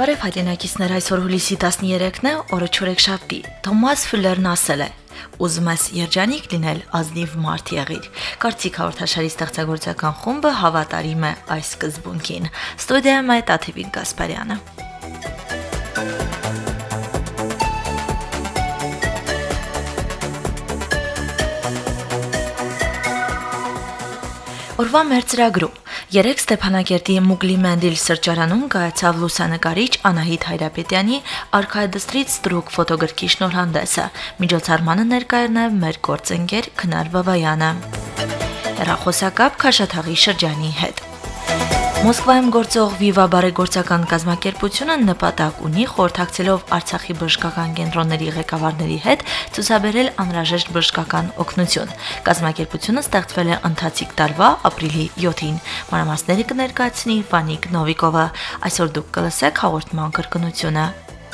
Բարև հայրենակիցներ, այսօր հուլիսի 13-ն է, օրը չորեքշաբթի։ Թոմաս Ֆյուլերն ասել է. «Ուզում ես երջանիկ լինել, ազնիվ մարդ եղիր»։ Կարծիք հաղորդաշարի ստեղծագործական խումբը հավատարիմ է այս սկզբունքին։ Ստուդիայում է Տաթևիկ Գասպարյանը։ Օրվա մեր ծրագրում երեկ Ստեփանակերտի Մուգլի Մենդիլ սրճարանում կայացավ լուսանկարիչ Անահիտ Հայրապետյանի «Արքայադուստրից ստրուկ» ֆոտոգրքի շնորհանդեսը։ Միջոցառմանը ներկա էր նաև մեր գործընկեր Քնար Բաբայանը։ Հեռախոսակապ Քաշաթաղի շրջանի հետ։ Մոսկվայում գործող Viva բարեգործական կազմակերպությունը նպատակ ունի խորհրդակցելով Արցախի բժշկական կենտրոնների ղեկավարների հետ ցուցաբերել անհրաժեշտ բժշկական օգնություն։ Կազմակերպությունը ստեղծվել է ընթացիկ տարվա ապրիլի 7-ին։ Մանրամասները կներկայացնի Վանիկ Նովիկովը։ Այսօր դուք կլսեք հաղորդման կրկնությունը։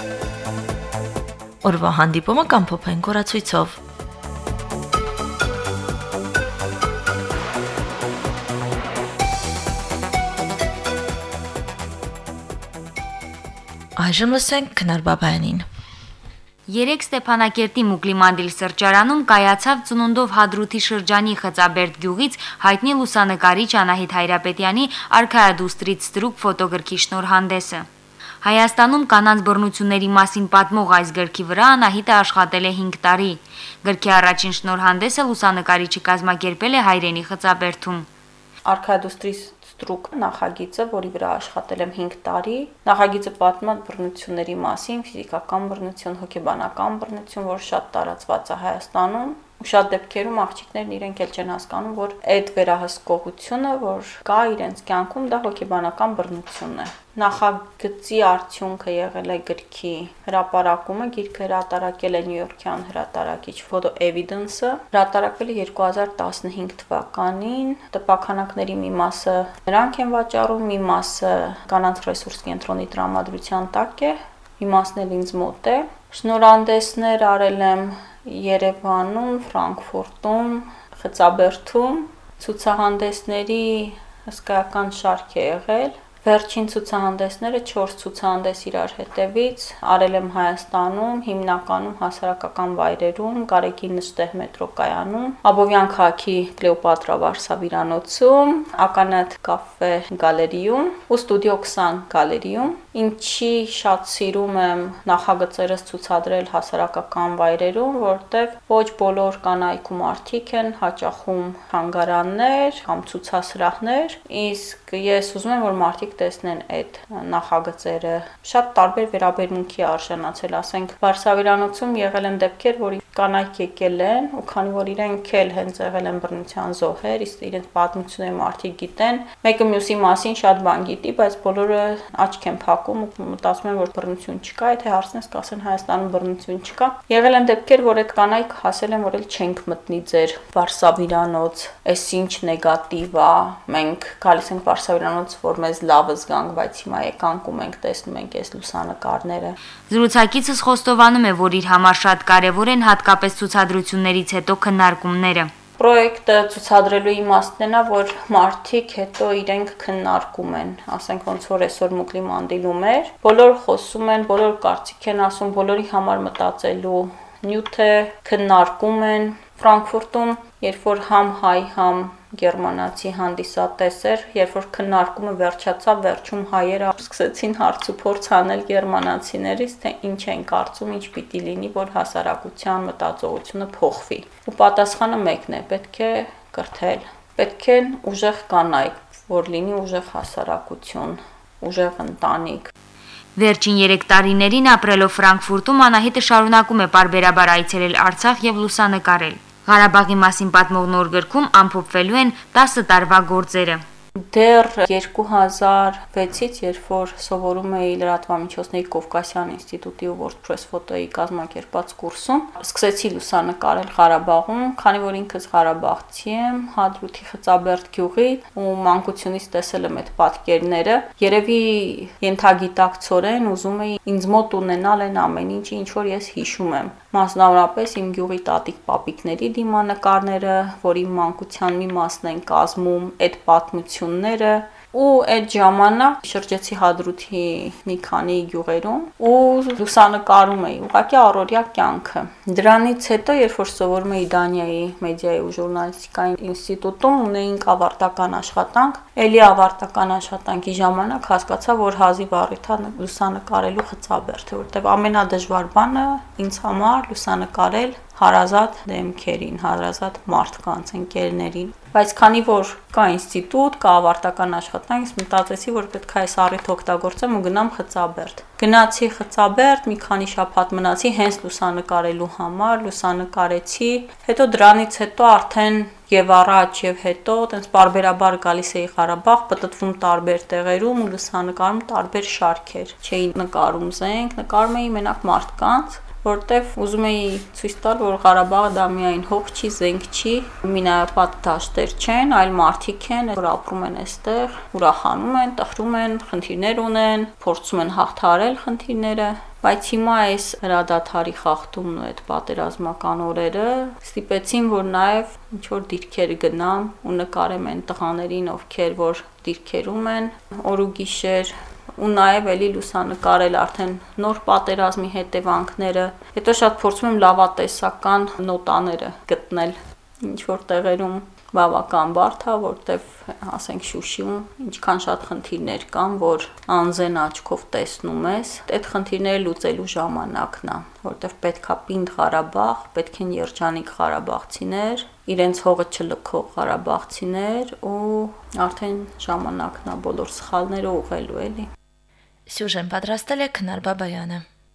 Օրվա հանդիպումը կամփոփենք օրացույցով։ Այժմ լսենք Քնար Բաբայանին։ Երեկ Ստեփանակերտի Մուգլի Մենդիլ սրճարանում կայացավ ծնունդով Հադրութի շրջանի Խծաբերդ գյուղից հայտնի լուսանկարիչ Անահիտ Հայրապետյանի «Արքայադուստրից ստրուկ» ֆոտոգրքի շնորհանդեսը։ Հայաստանում կանանց բռնությունների մասին պատմող այս գրքի վրա Անահիտը աշխատել է 5 տարի։ Գրքի առաջին շնորհանդեսը լուսանկարիչը կազմակերպել է հայրենի Խծաբերդում։ Արքայադուստրից ստրուկ նախագիծը, որի վրա աշխատել եմ 5 տարի, նախագիծը պատմում է բռնությունների մասին, ֆիզիկական բռնություն, հոգեբանական բռնություն, որ շատ տարածված է Հայաստանում։ Ու շատ դեպքերում աղջիկներն իրենք էլ չեն հասկանում, որ այդ վերահսկողությունը, որ կա իրենց կյանքում, դա հոգեբանական բռնություն է։ Նախագծի արդյունքը եղել է գրքի հրապարակումը, գիրքը հրատարակել է նյույորքյան հրատարակիչ Photo Evidence-ը, հրատարակվել է 2015 թվականին, տպաքանակների մի մասը նրանք են վաճառում, մի մասը կանանց ռեսուրս կենտրոնի տրամադրության տակ է, մի մասն էլ ինձ մոտ է։ Շնորհանդեսներ արել եմ Երևանում, Ֆրանկֆուրտում, Խծաբերդում, ցուցահանդեսների հսկայական շարք է եղել։ Վերջին ցուցահանդեսները 4 ցուցահանդես իրար հետևից արել եմ Հայաստանում, հիմնականում հասարակական վայրերում, Գարեգին Նժդեհ մետրոկայանում, Աբովյան քաղաքի Կլեոպատրա վարսավիրանոցում, Ականատ կաֆե գալերիում ու Ստուդիո 20 գալերիում։ Ինչի շատ սիրում եմ նախագծերս ցուցադրել հասարակական վայրերում, որտեղ ոչ բոլոր կանայք ու մարդիկ են, հաճախում հանգարաններ կամ ցուցասրահներ, իսկ ես ուզում եմ, որ մարդիկ տեսնեն այդ նախագծերը։ Շատ տարբեր վերաբերմունքի արժանացել, ասենք վարսավիրանոցում եղել են դեպքեր, որ կանայք եկել են ու քանի որ իրենք էլ հենց եղել են բռնության զոհեր, իսկ իրենց պատմությունները մարդիկ գիտեն, մեկը մյուսի մասին շատ բան գիտի, բայց բոլորը աչք են փակում ու մտածում են, որ բռնություն չկա, եթե հարցնես կասեն Հայաստանում բռնություն չկա։ Եղել են դեպքեր, որ այդ կանայք ասել են, որ էլ չենք մտնի ձեր վարսավիրանոց, այս ինչ նեգատիվ է, մենք գալիս ենք վարսավիրանոց, որ մեզ լավը զգանք, բայց հիմա եկանք ու մենք տեսնում ենք այս լուսանկարները։ Զրուցակիցս խոստովանում է, որ իր համար շատ կարևոր են հատկապես ցուցադրություններից հետո քննարկումները։ Պրոյեկտը ցուցադրելու իմաստն է, որ մարդիկ հետո իրենք քննարկում են, ասենք ոնց որ այսօր Մուգլի Մենդիլում էր, բոլոր խոսում են, բոլոր կարծիք են ասում, բոլորի համար մտածելու նյութ է, քննարկում են։ Ֆրանկֆուրտում, երբ որ համ հայ, համ գերմանացի հանդիսատես էր, երբ որ քննարկումը վերջացավ, վերջում հայերը սկսեցին հարց ու փորձ անել գերմանացիներից, թե ինչ են կարծում, ինչ պիտի լինի, որ հասարակության մտածողությունը փոխվի։ Ու պատասխանը մեկն է՝ պետք է կրթել, պետք է ուժեղ կանայք, որ լինի ուժեղ հասարակություն, ուժեղ ընտանիք։ Վերջին 3 տարիներին ապրելով Ֆրանկֆուրտում Անահիտը շարունակում է պարբերաբար այցելել Արցախ եւ լուսանկարել։ Ղարաբաղի մասին պատմող նոր գրքում ամփոփվելու են 10 տարվա գործերը։ Դեռ 2006-ից, երբ որ սովորում էի լրատվամիջոցների Կովկասյան ինստիտուտի ու WordPress ֆոտոյի կազմակերպած կուրսում, սկսեցի լուսանկարել Ղարաբաղում, քանի որ ինքս Ղարաբաղցի եմ, Հադրութի Խծաբերդ գյուղի ու մանկությունից տեսել եմ այդ պատկերները, երևի ենթագիտակցորեն ուզում էի ինձ մոտ ունենալ այն ամեն ինչը, ինչ որ ես հիշում եմ։ Մասնավորապես իմ գյուղի տատիկ-պապիկների դիմանկարները, որ իմ մանկության մի մասն են կազմում այդ պատմությունները, ու այդ ժամանակ շրջեցի Հադրութի մի քանի գյուղերում ու լուսանկարում էի ուղղակի առօրյա կյանքը։ Դրանից հետո, երբ որ սովորում էի Դանիայի մեդիայի ու ժուրնալիստիկայի ինստիտուտում, ունեինք ավարտական աշխատանք, էլի ավարտական աշխատանքի ժամանակ հասկացա, որ հազիվ առիթ է լուսանկարելու խծաբերդը, որտեղ ամենադժվար բանը ինձ համար լուսանկարել հարազատ դեմքերին, հարազատ մարդկանց, ընկերներին, բայց քանի որ կա ինստիտուտ, կա ավարտական աշխատանք, ես մտածեցի, որ պետք է այս առիթը օգտագործեմ ու գնամ խծաբերդ։ Գնացի խծաբերդ, մի քանի շաբաթ մնացի հենց լուսանկարելու համար, լուսանկարեցի, հետո դրանից հետո արդեն եւ առաջ եւ հետո տենց բարբերաբար գալիս էի Ղարաբաղ, պտտվում տարբեր տեղերում ու լուսանկարում տարբեր շարքեր։ Չէի նկարում զենք, նկարում էի մենակ մարդկանց, որտեվ ուզում էի ցույց տալ, որ Ղարաբաղը դա միայն հող չի, զենք չի, մինապատ դաշտեր չեն, այլ մարդիկ են, որ ապրում են այստեղ, ուրախանում են, տխրում են, խնդիրներ ունեն, փորձում են հաղթահարել խնդիրները, բայց հիմա այս հրադադարի խախտումն ու այդ պատերազմական օրերը ստիպեցին, որ նաև ինչ որ դիրքեր գնամ ու նկարեմ այն տղաներին, ովքեր որ դիրքերում են, օր ու գիշեր ու նաև էլի լուսանկարել արդեն նոր պատերազմի հետևանքները, հետո շատ փորձում եմ լավատեսական նոտաները գտնել ինչ որ տեղերում բավական բարդ է, որտեվ ասենք Շուշիում ինչքան շատ խնդիրներ կան, որ անզեն աչքով տեսնում ես, այդ խնդիրները լուծելու ժամանակն է, որտեվ պետքա պինդ Ղարաբաղ, պետք են երջանիկ ղարաբաղցիներ, իրենց հողը չլքող ղարաբաղցիներ ու արդեն ժամանակն է բոլոր սխալները ուղղելու էլի։ Սյուժեն պատրաստել է Քնար Բաբայանը։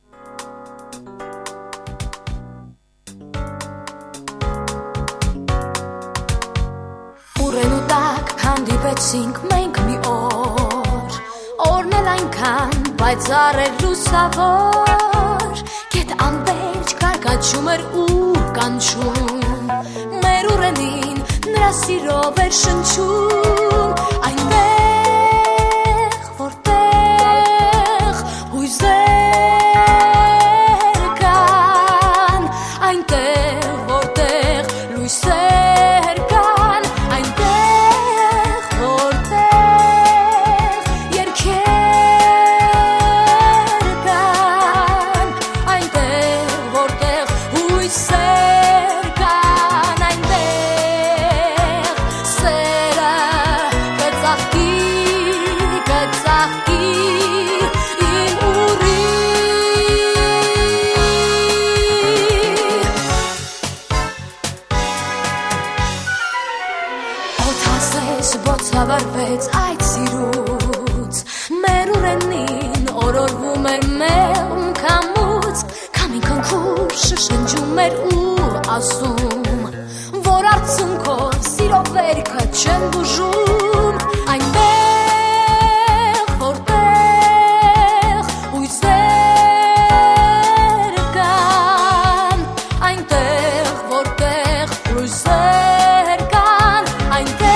Ուրեն ու տակ հանդիպեցինք մենք մի օր, օրն էլ այնքան պայծառ էր լուսավոր, գետ անվերջ կարկաչում էր ու կանչում, մեր ուրենին նրա սիրով էր շնչում, այնտեղ Բոցավարվեց այդ սիրուց, մեր ուրենին օրորվում էր մեղմ կամուց, կամին կնքուր շշնջում էր ու ասում, որ արցունքով սիրով վերքը չեն բուժում, այնտեղ, որտեղ ույսեր կան, այնտեղ, որտեղ լույսեր կան, այնտեղ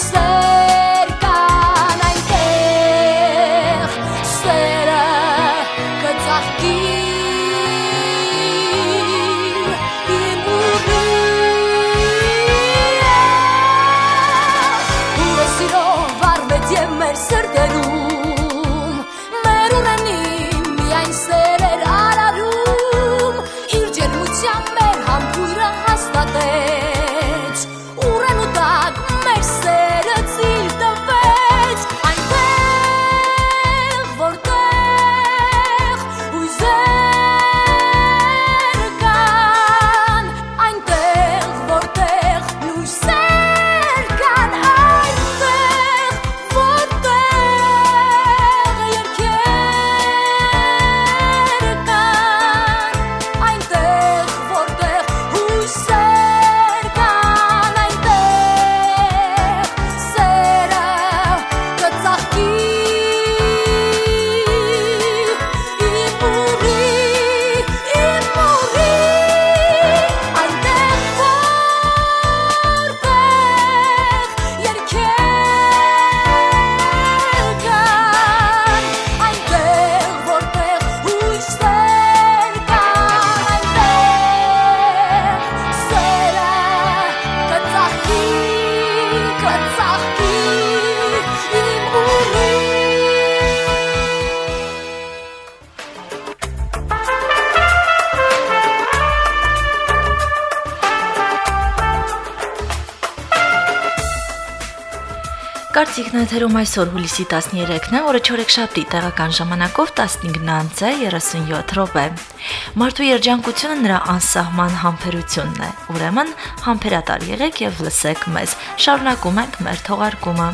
Սերը Կարծիքն եթերում այսօր հուլիսի 13-ն է, օրը չորեքշաբթի տեղական ժամանակով 15:37 րոպե։ Մարդու երջանկությունը նրա անսահման համբերությունն է։ Ուրեմն համբերատար եղեք եւ լսեք մեզ։ Շարունակում ենք մեր թողարկումը։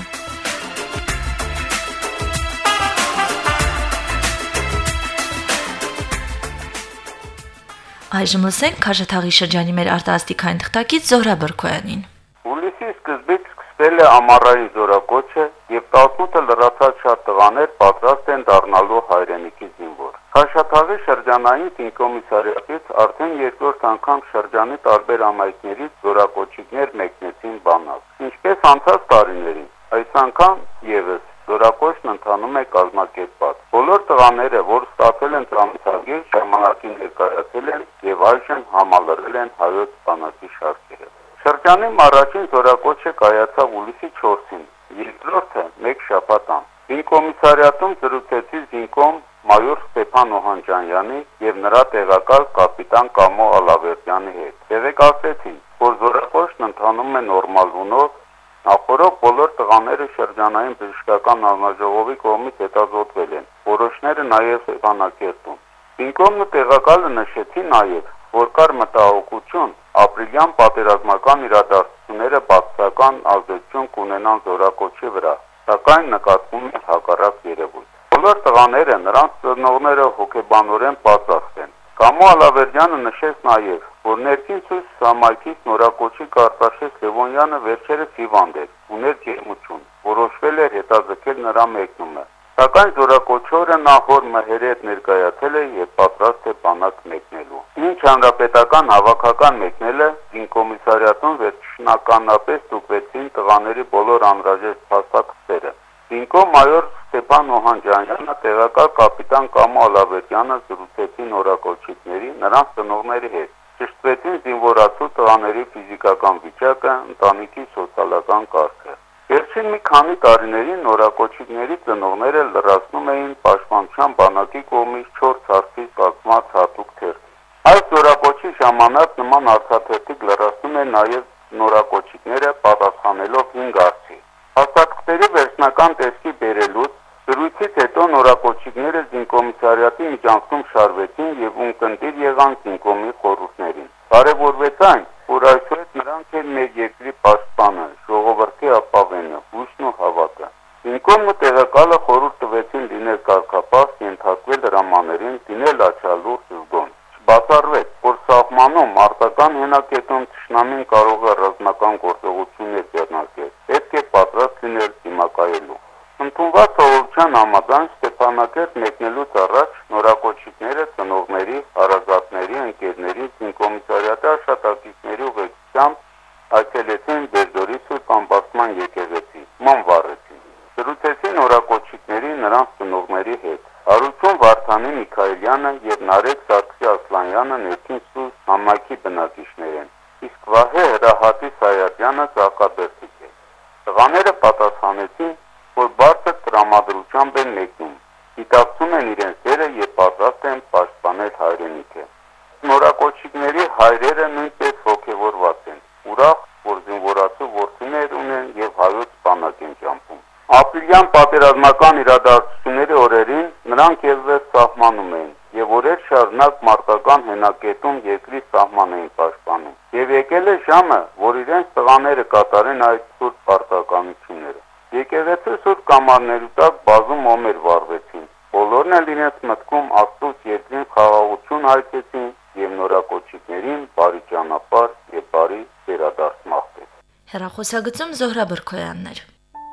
Այժմ լսենք Քաշաթաղի շրջանի մեր արտասթիկային թղթակից Զոհրա Բրքոյանին։ Հուլիսի սկզբից սկսվել է ամառային զորակոչը եւ 18-ը լրացած շատ տղաներ պատրաստ են դառնալու հայրենիքի զինվոր։ Քաշաթաղի շրջանային ինկոմիսարիատից արդեն երկրորդ անգամ շրջանի տարբեր ամայնքներից զորակոչիկներ մեկնեցին բանակ։ Ինչպես անցած տարիներին, այս անգամ եւս զորակոչն ընթանում է կազմակերպված։ Բոլոր տղաները, որ ստացել են ծանոթագիր, ժամանակին ներկայացել են եւ այժմ համալրել են հայոց բանակի շարքերը։ Շրջանում առաջին զորակոչը կայացավ հուլիսի 4-ին, երկրորդը մեկ շաբաթ անց։ Ինկոմիսարիատում զրուցեցի զինկոմ մայոր Ստեփան Օհանջանյանի եւ նրա տեղակալ կապիտան Կամո Ալավերդյանի հետ։ Տեղեկացրեցին, որ զորակոչն ընթանում է նորմալ լունով, նախորդ բոլոր տղաները շրջանային բժշկական հանձնաժողովի կողմից հետազոտվել են, որոշները նաեւ Ստեփանակերտում։ Զինկոմը տեղակալը նշեցի նաեւ, որ կար մտահոգություն ապրիլյան պատերազմական իրադարձությունները բացասական ազդեցություն կունենան զորակոչի վրա, սակայն նկատվում է հակառակ երևույթ։ Բոլոր տղաները նրանց ծնողները հոգեբանորեն պատրաստ են։ Կամո Ալավերդյանը նշեց նաև, որ ներքին ցույց համայնքից նորակոչի Կարտաշես Լևոնյանը վերջերս հիվանդ էր, ուներ ջերմություն, որոշվել էր հետաձգել նրա մեկնումը։ Սակայն զորակոչորը նախոր մհերի հետ ներկայացել է եւ պատրաստ է բանակ մեկնելու։ Ինչ հանրապետական հավաքական մեկնելը զինկոմիսարիատում վերջնականապես ստուգվեցին տղաների բոլոր անհրաժեշտ փաստաթղթերը։ Զինկոմ մայոր Ստեփան Օհանջանյանը, տեղակալ կապիտան Կամո Ալավերդյանը զրուցեցին նորակոչիկների, նրանց ծնողների հետ։ Ճշտվեցին զինվորացու տղաների ֆիզիկական վիճակը, ընտանիքի սոցիալական կարգը։ Վերջին մի քանի տարիներին նորակոչիկների ծնողները լրացնում էին պաշտպանության բանակի կողմից 4 հարցից կազմված հատուկ թերթ։ Այս զորակոչի ժամանակ նման հարցաթերթիկ լրացնում են նաև նորակոչիկները պատասխանելով 5 հարցի։ Հաստատքների վերջնական տեսքի բերելուց զրույցից հետո նորակոչիկները զինկոմիսարիատի միջանցքում շարվեցին եւ ունկնդիր եղան զինկոմի խորհուրդներին։ Կարևորվեց այն, որ այսօր նրանք են մեր երկրի պաշտպանը, ժողովրդի ապավենը, հույսն ու հավատը։ Զինկոմը տեղակալը խորհուրդ տվեցին լինել կարգապահ, ենթարկվել հրամաներին, լինել աչալուրջ զգոն։ Չբացառվեց, որ սահմանում արտական հենակետում թշնամին կարող է ռազմական գործողություններ ձեռնարկել, պետք է պատրաստ լինել դիմակայելու։ Ընդունված հողության համաձայն Ստեփանակերտ մեկնելուց առաջ նորակոչիկները ծնողների, հարազատների, ընկերների, զինկոմիսարիատի աշխատակիցների ուղեկցությամբ այցելեցին Բերձորի Սուրբ Ամբարձման եկեղեցի, ման վառեցին։ Զրուցեցին նորակոչիկների, նրանց ծնողների հետ։ Հարություն Վարդանի Միքայելյանը եւ Նարեկ Սարգսի Ասլանյանը ներքին սուրբ համայնքի բնակիչներ են, իսկ Վահե Հրահատի Սայատյանը Ծաղկաբերդիկ է։ Տղաները պատասխանեցին, որ բարձր տրամադրությամբ են մեկնում, դիտակցում են իրենց դերը եւ պատրաստ են պաշտպանել հայրենիքը։ Նորակոչիկների հայրերը նույնպես ոգևորված են, ուրախ, որ զինվորացու որդիներ ունեն եւ հայոց բանակ են ճամփում։ Ապրիլյան պատերազմական իրադարձությունների օրերին նրանք եւս սահմանում էին եւ օրեր շարունակ մարտական հենակետում երկրի սահման էին պաշտպանում։ Եվ եկել է ժամը, որ իրենց տղաները կատարեն այդ սուրբ պարտականությունները։ Եկեղեցու սուրբ կամարների տակ բազում օմեր վառվեցին։ Բոլորն էլ իրենց մտքում Աստծո երկրին խաղաղություն հայցեցին եւ նորակոչիկներին բարի ճանապարհ եւ բարի վերադարձ մաղթեց։ Հեռախոսագծում Զոհրա Բրքոյանն էր։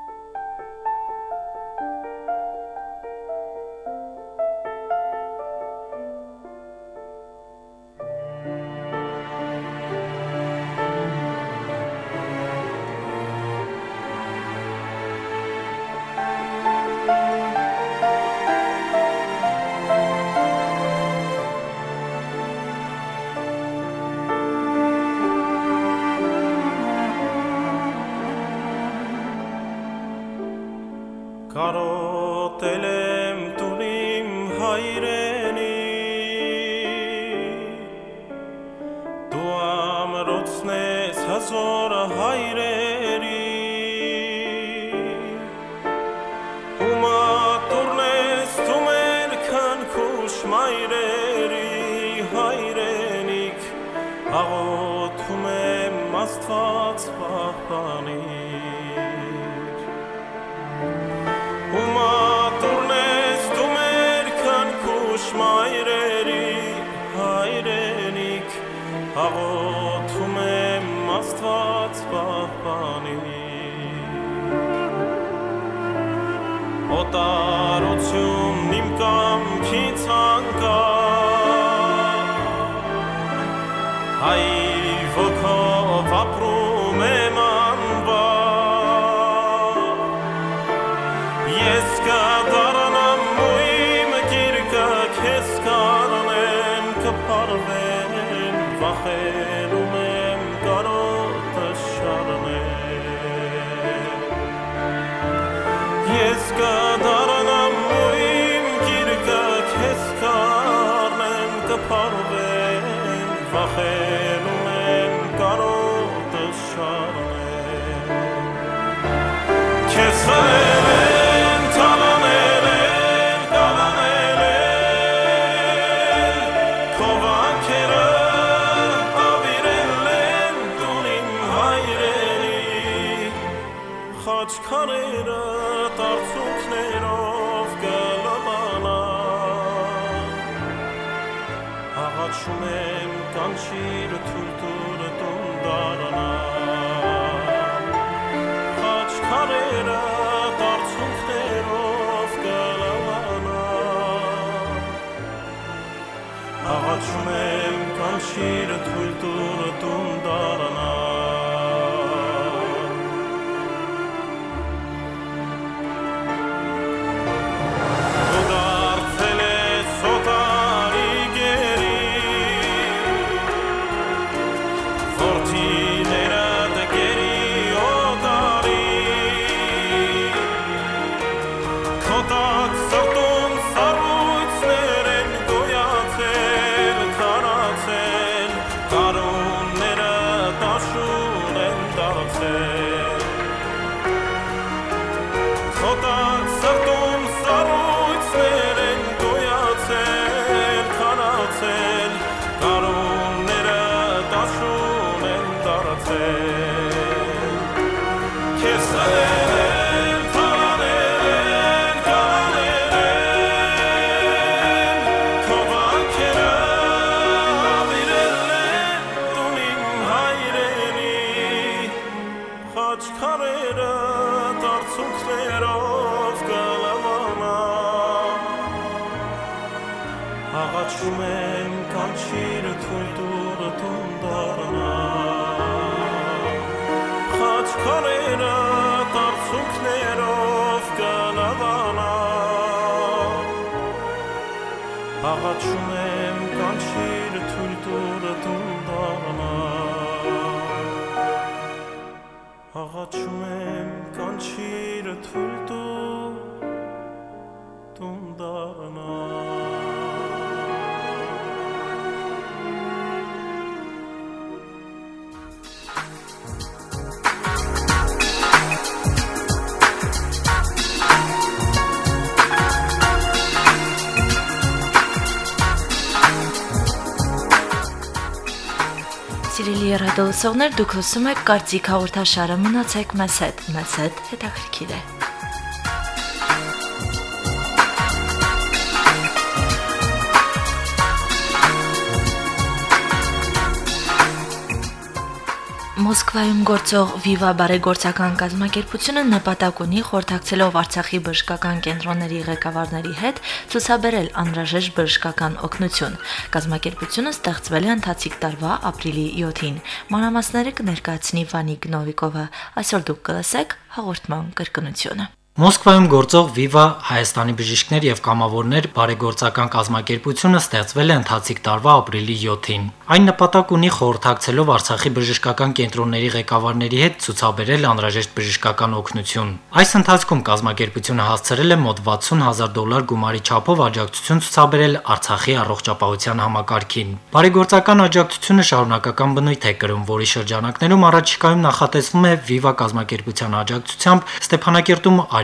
Կարոտել եմ տունիմ հայրենի, դու ամրոցնես հազոր հայրերի, Աստված պահպանիր ու մատուրն ես դու մեր քանքուշ մայրերի հայրենիք աղոթում եմ Աստված պահպանիր օտարություն իմ կամքից անկար հայր ոգով ապրում եմ անվար ես կդառնամ ու իմ գիրկը քեզ կանեմ կփարվեմ վախենում եմ կարոտը շարնել ես կդառնամ ու իմ գիրկը քեզ կանեմ կփարվեմ վախենում եմ կարոտը շարնել քեզ խլել են թալանել են կալանել են քո վանքերը ավիրել են տուն իմ հայրենի խաչքարերը տարծունքներով կլավանան աղաչում եմ կանչիր թույլ տուր տուն դառնան խաչքարերը տարծունքներով կլավանան աղաչում եմ կանչիր թույլ տուր տուն դառնան աղաչում եմ կանչիր թույլ տուր տուն դառնան խաչքարերը տարծունքներով կլավանան աղաչում եմ կանչիր թույլ տուր տուն դառնան աղաչում եմ կանչիր թույլ տուր տուն դառնան Սիրելի ռադիոլսողներ, դուք լսում եք Կարծիք հաղորդաշարը, մնացեք մեզ հետ հետաքրքիր է։ Մոսկվայում գործող Viva բարեգործական կազմակերպությունը նպատակ ունի խորհրդակցելով Արցախի բժշկական կենտրոնների ղեկավարների հետ ցուցաբերել անհրաժեշտ բժշկական օգնություն։ Կազմակերպությունը ստեղծվել է ընթացիկ տարվա ապրիլի 7-ին։ Մանրամասները կներկայացնի Վանիկ Նովիկովը։ Այսօր դուք կլսեք հաղորդման կրկնությունը։ Մոսկվայում գործող Viva Հայաստանի բժիշկներ եւ կամավորներ բարեգործական կազմակերպությունը ստեղծվել է ընթացիկ տարվա ապրիլի 7-ին։ Այն նպատակ ունի խորհրդակցելով Արցախի բժշկական կենտրոնների ղեկավարների հետ ցուցաբերել անհրաժեշտ բժշկական օգնություն։ Այս ընթացքում կազմակերպությունը հասցրել է մոտ $60,000 գումարի չափով աջակցություն ցուցաբերել Արցախի առողջապահության համակարգին։ Բարեգործական աջակցությունը շարունակական բնույթ է կրում, որի շրջանակներում առաջիկայում նախատեսվում է Viva կազմակերպության աջակցությամբ Ստեփանակերտում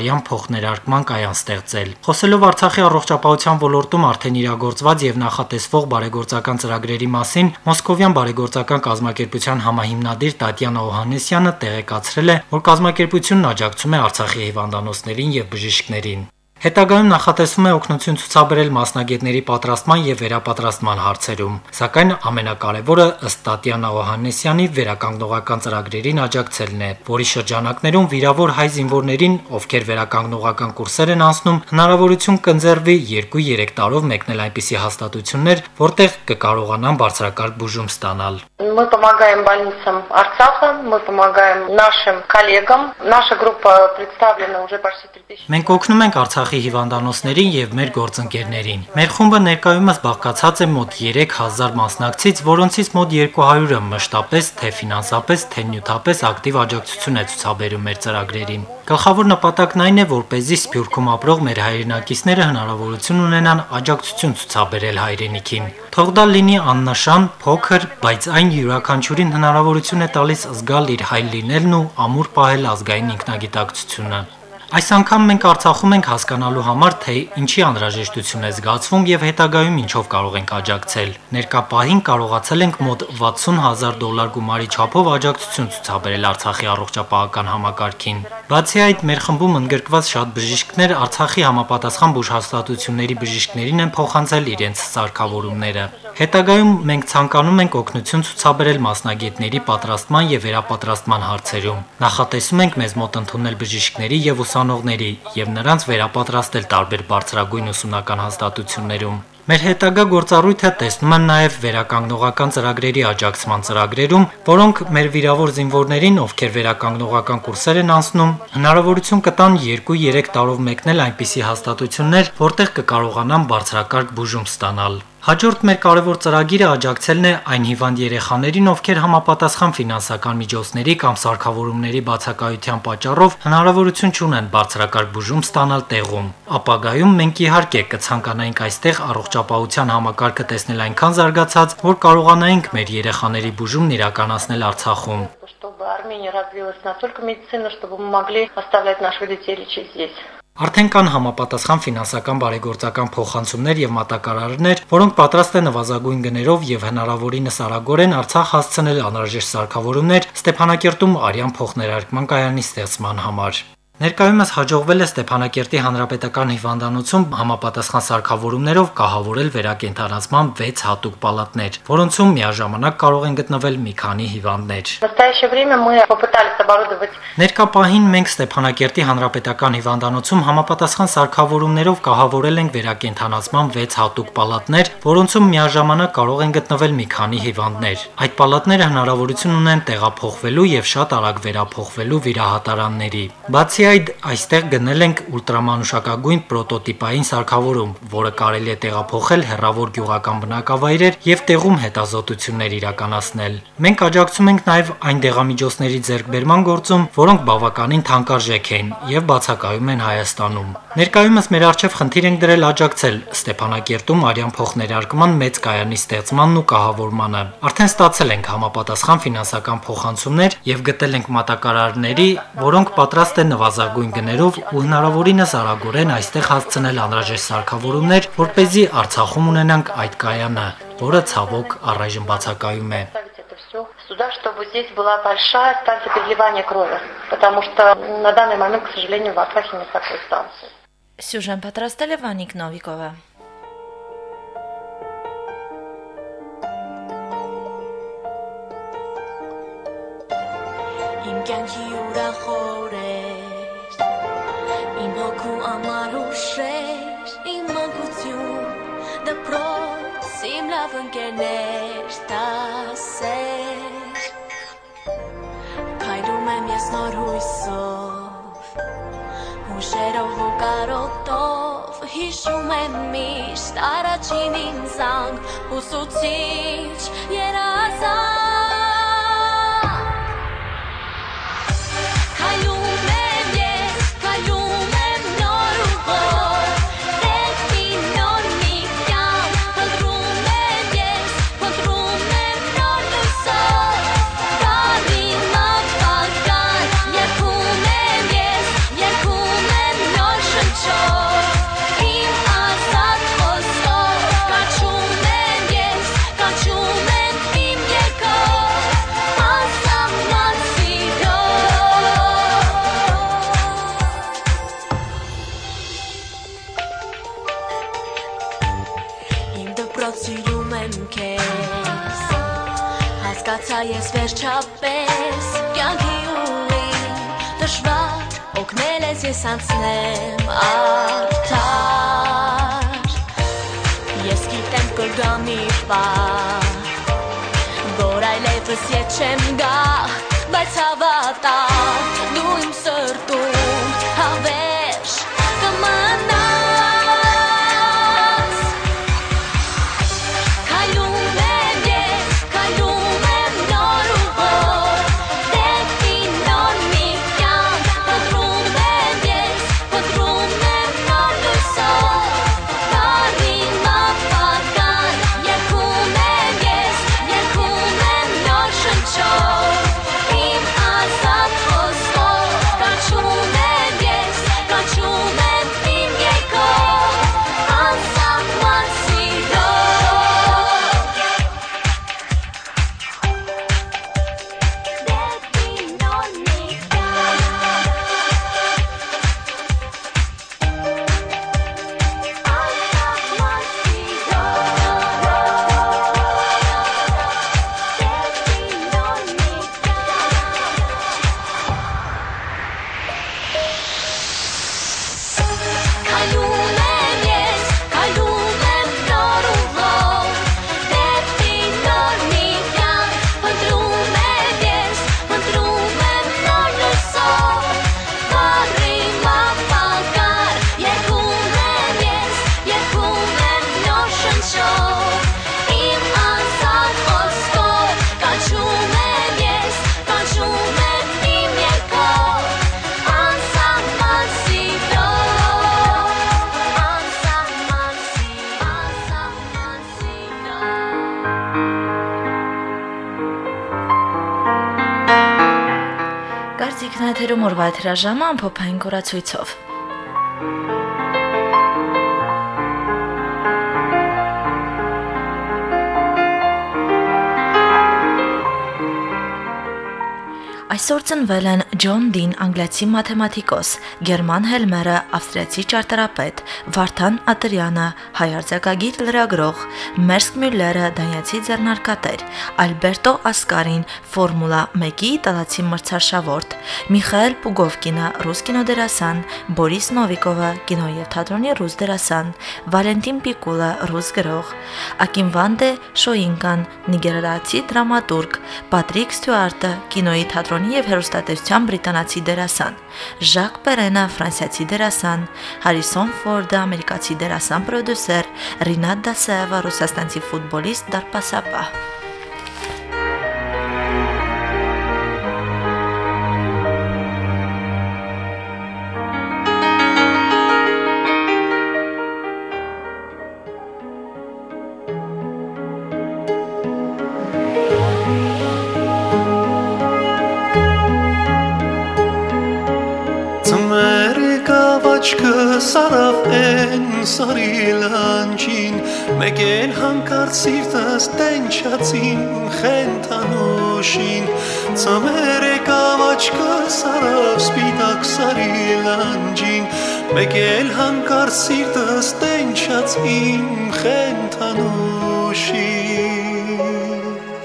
արյան փոխներարկման կայան ստեղծել։ Խոսելով Արցախի առողջապահության ոլորտում արդեն իրագործված եւ նախատեսվող բարեգործական ծրագրերի մասին, Մոսկովյան բարեգործական կազմակերպության համահիմնադիր Տատյանա Օհաննեսյանը տեղեկացրել է, որ կազմակերպությունն աջակցում է Արցախի հիվանդանոցներին եւ բժիշկներին։ Հետագայում նախատեսվում է օգնություն ցուցաբերել մասնագետների պատրաստման եւ վերապատրաստման հարցերում, սակայն ամենակարևորը ըստ Տատյանա Օհաննեսյանի վերականգնողական ծրագրերին աջակցելն է, որի շրջանակներում վիրավոր հայ զինվորներին, ովքեր վերականգնողական կուրսեր են անցնում, հնարավորություն կընձեռվի 2-3 տարով մեկնել այնպիսի հաստատություններ, որտեղ կկարողանան բարձրակարգ բուժում ստանալ։ Мы помогаем больницам Арцаха, мы помогаем нашим коллегам. Наша группа представлена уже почти 3000. Մենք օգնում ենք Արցախի հիվանդանոցներին եւ մեր գործընկերներին։ Մեր խումբը ներկայումս բաղկացած է մոտ 3000 մասնակցից, որոնցից մոտ 200-ը մշտապես, թե ֆինանսապես, թե նյութապես ակտիվ աջակցություն է ցուցաբերում մեր ծրագրերին։ Գլխավոր նպատակն այն է, որպեսզի Սփյուռքում ապրող մեր հայրենակիցները հնարավորություն ունենան աջակցություն ցուցաբերել հայրենիքին։ Թող դա լինի աննշան, փոքր, բայց այն յուրաքանչյուրին հնարավորություն է տալիս զգալ իր հայր լինելն ու ամուր պահել ազգային ինքնագիտակցությունը։ Այս անգամ մենք Արցախում ենք հասկանալու համար, թե ինչի անհրաժեշտություն է զգացվում եւ հետագայում ինչով կարող ենք աջակցել։ Ներկա պահին կարողացել ենք մոտ $60,000 գումարի չափով աջակցություն ցուցաբերել Արցախի առողջապահական համակարգին։ Բացի այդ, մեր խմբում ընդգրկված շատ բժիշկներ Արցախի համապատասխան բուժհաստատությունների բժիշկներին են փոխանցել իրենց սարքավորումները։ Հետագայում մենք ցանկանում ենք օգնություն ցուցաբերել մասնագետների պատրաստման եւ վերապատրաստման հարցերում։ Նախատեսում ենք մեզ մոտ ընդունել բժիշկների եւ ուսանողների եւ նրանց վերապատրաստել տարբեր բարձրագույն ուսումնական հաստատություններում։ Մեր հետագա գործառույթը տեսնում են նաև վերականգնողական ծրագրերի աջակցման ծրագրերում, որոնք մեր վիրավոր զինվորներին, ովքեր վերականգնողական կուրսեր են անցնում, հնարավորություն կտան 2-3 տարով մեկնել այնպիսի հաստատություններ, որտեղ կկարողանան բարձրակարգ բուժում ստանալ։ Հաջորդ մեր կարևոր ծրագիրը աջակցելն է այն հիվանդ երեխաներին, ովքեր համապատասխան ֆինանսական միջոցների կամ սարքավորումների բացակայության պատճառով հնարավորություն չունեն բարձրակարգ բուժում ստանալ տեղում։ Ապագայում մենք իհարկե կցանկանայինք այստեղ առողջապահության համակարգը տեսնել այնքան զարգացած, որ կարողանայինք մեր երեխաների բուժումն իրականացնել Արցախում։ Чтобы Армения развилась настолько медицина, чтобы мы могли оставлять наших детей лечить здесь. Արդեն կան համապատասխան ֆինանսական բարեգործական փոխանցումներ եւ մատակարարներ, որոնք պատրաստ են նվազագույն գներով եւ հնարավորինս արագորեն Արցախ հասցնել անհրաժեշտ սարքավորումներ Ստեփանակերտում արյան փոխներարկման կայանի ստեղծման համար։ Ներկայումս հաջողվել է Ստեփանակերտի հանրապետական հիվանդանոցում համապատասխան սարքավորումներով կահավորել վերակենդանացման 6 հատուկ պալատներ, որոնցում միաժամանակ կարող են գտնվել մի քանի հիվանդներ։ В настоящее время мы попытались оборудовать. Ներկա պահին մենք Ստեփանակերտի հանրապետական հիվանդանոցում համապատասխան սարքավորումներով կահավորել ենք վերակենդանացման 6 հատուկ պալատներ, որոնցում միաժամանակ կարող են գտնվել մի քանի հիվանդներ։ Այդ պալատները հնարավորություն ունեն տեղափոխվելու եւ շատ արագ վերափոխվելու վիրահատարանների։ Բացի այդ, այստեղ գնել ենք ուլտրամանուշակագույն պրոտոտիպային սարքավորում, որը կարելի է տեղափոխել հեռավոր գյուղական բնակավայրեր եւ տեղում հետազոտություններ իրականացնել։ Մենք աջակցում ենք նաեւ այն դեղամիջոցների ձեռքբերման գործում, որոնք բավականին թանկարժեք են եւ բացակայում են Հայաստանում։ Ներկայումս մեր առջև խնդիր ենք դրել աջակցել Ստեփանակերտում արյան փոխներարկման մեծ կայանի ստեղծմանն ու կահավորմանը։ Արդեն ստացել ենք համապատասխան ֆինանսական փոխանցումներ եւ գտել ենք մատակարարների, որոնք պատրաստ են նվազագույն գներով ու հնարավորինս արագորեն այստեղ հասցնել անհրաժեշտ սարքավորումներ, որպեսզի Արցախում ունենանք այդ կայանը, որը ցավոք առայժմ բացակայում է։ Сюда, чтобы здесь была большая станция переливания крови, потому что на данный момент, к сожалению, в Арцахе нет такой станции. Սյուժեն պատրաստել է Վանիկ Նովիկովը։ Իմ կյանքի ուրախորեր, իմ հոգու ամար ուշեր, իմ մանկություն, դպրոց, իմ լավ ընկերներ, դասեր, քայլում եմ ես նոր հույսով, հուշերով ու կարոտով, հիշում եմ միշտ առաջին ինձանք, ուսուցիչ երազանք։ Հասկացա ես վերջապես կյանքի ուղին դժվար օգնել ես ես անցնեմ արդար Ես գիտեմ կգա մի պահ որ այլևս ետ չեմ գա բայց հավատա դու իմ սրտում հավերժ կմնաս Քայլում եմ ես քայլում եմ նոր ու հոր դեպի նոր մի կյանք փնտրում եմ ես փնտրում եմ նոր լույսով Տարի մապական երգում եմ ես երգում եմ նոր շնչով Իմ ազատ խոսքով կանչում եմ ես կանչում եմ իմ երգով անսահման սիրով Դեպի նոր մի Քայլում եմ ես քայլում եմ նոր ու հոր դեպի նոր մի կյանք փնտրում եմ ես փնտրում եմ նոր լույսով Բարի մապակար երգում եմ ես երգում եմ նոր շնչով Իմ անսահման խոսքով կանչում եմ ես կանչում եմ իմ երգով անսահման սիրով անսահման Կարծիքնաթերում օրվա հրաժամը ամփոփային կորացույցով Այսօր ծնվել են Ջոն Դին, անգլիացի մաթեմատիկոս, Գերման Հելմերը, ավստրիացի ճարտարապետ, Վարդան Ատրյանը, հայ արձակագիր լրագրող, Մերսկ Մյուլլերը, դանիացի ձեռնարկատեր, Ալբերտո Ասկարին, Ֆորմուլա 1-ի իտալացի մրցարշավորդ, Միխայել Պուգովկինը, ռուս կինոդերասան, Բորիս Նովիկովը, կինո և թատրոնի ռուս դերասան, Վալենտին Պիկուլը, ռուս գրող, Ակին Վանդե Շոինկան, նիգերիացի դրամատուրգ, Պատրիկ Ստյուարտը, կինոյի թատրոնի և հեռուստատեսության բրիտանացի դերասան, Ժակ Պերենը, ֆրանսիացի դերասան, Հարիսոն Ֆորդը, ամերիկացի դերասան պրոդյուսեր, Ռինատ Դասաևը, ռուսաստանցի ֆուտբոլիստ, դարպասապահ։ Սարավ են սարի լանջին մեկ էլ հանկարծ սիրտս տենչացին խենթանոշին ծամեր եկավ աչքը սարավ սպիտակ սարի լանջին մեկ էլ հանկարծ սիրտս տենչացին խենթանոշին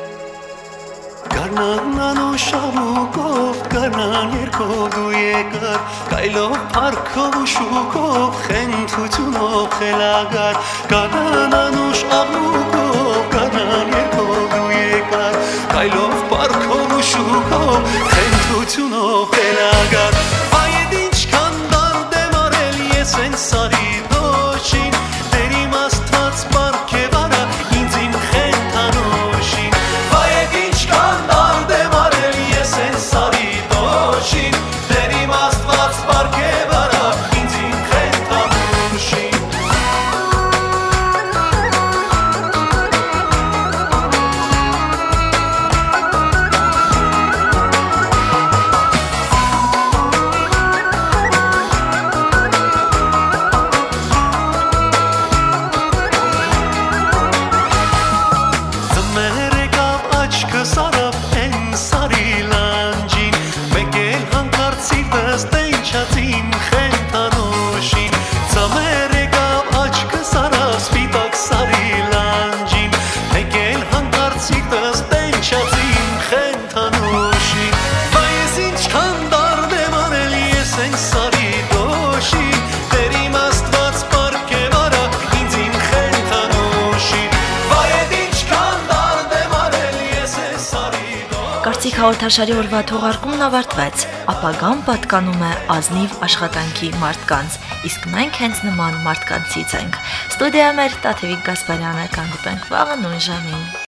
Գարնան անուշ ամուկով, գարնան երկով դու եկար Կայլով պարքով ու շուկով, խենթությունով խելագար Գարնան անուշ ամուկով, գարնան երկով դու եկար Կայլով պարքով ու շուկով, խենթությունով խելագար Այդ ինչքան դարդ եմ արել ես են սարի դոշին Դեր իմ աստված պարքև արա ինձ իմ խենթանոշին Այդ ինչքան դարդ եմ արել ես են սարի դոշին Դեր իմ աստված պարքև արա ինձ իմ խենթանոշին Խենթանոշին սիրտս տենչացին Մարդիկ հաղորդաշարի օրվա թողարկումն ավարտվեց, ապագան պատկանում է ազնիվ աշխատանքի մարդկանց, իսկ մենք հենց նման մարդկանցից ենք։ Ստուդիայում էր Տաթևիկ Գասպարյանը, կհանդիպենք վաղը նույն ժամին։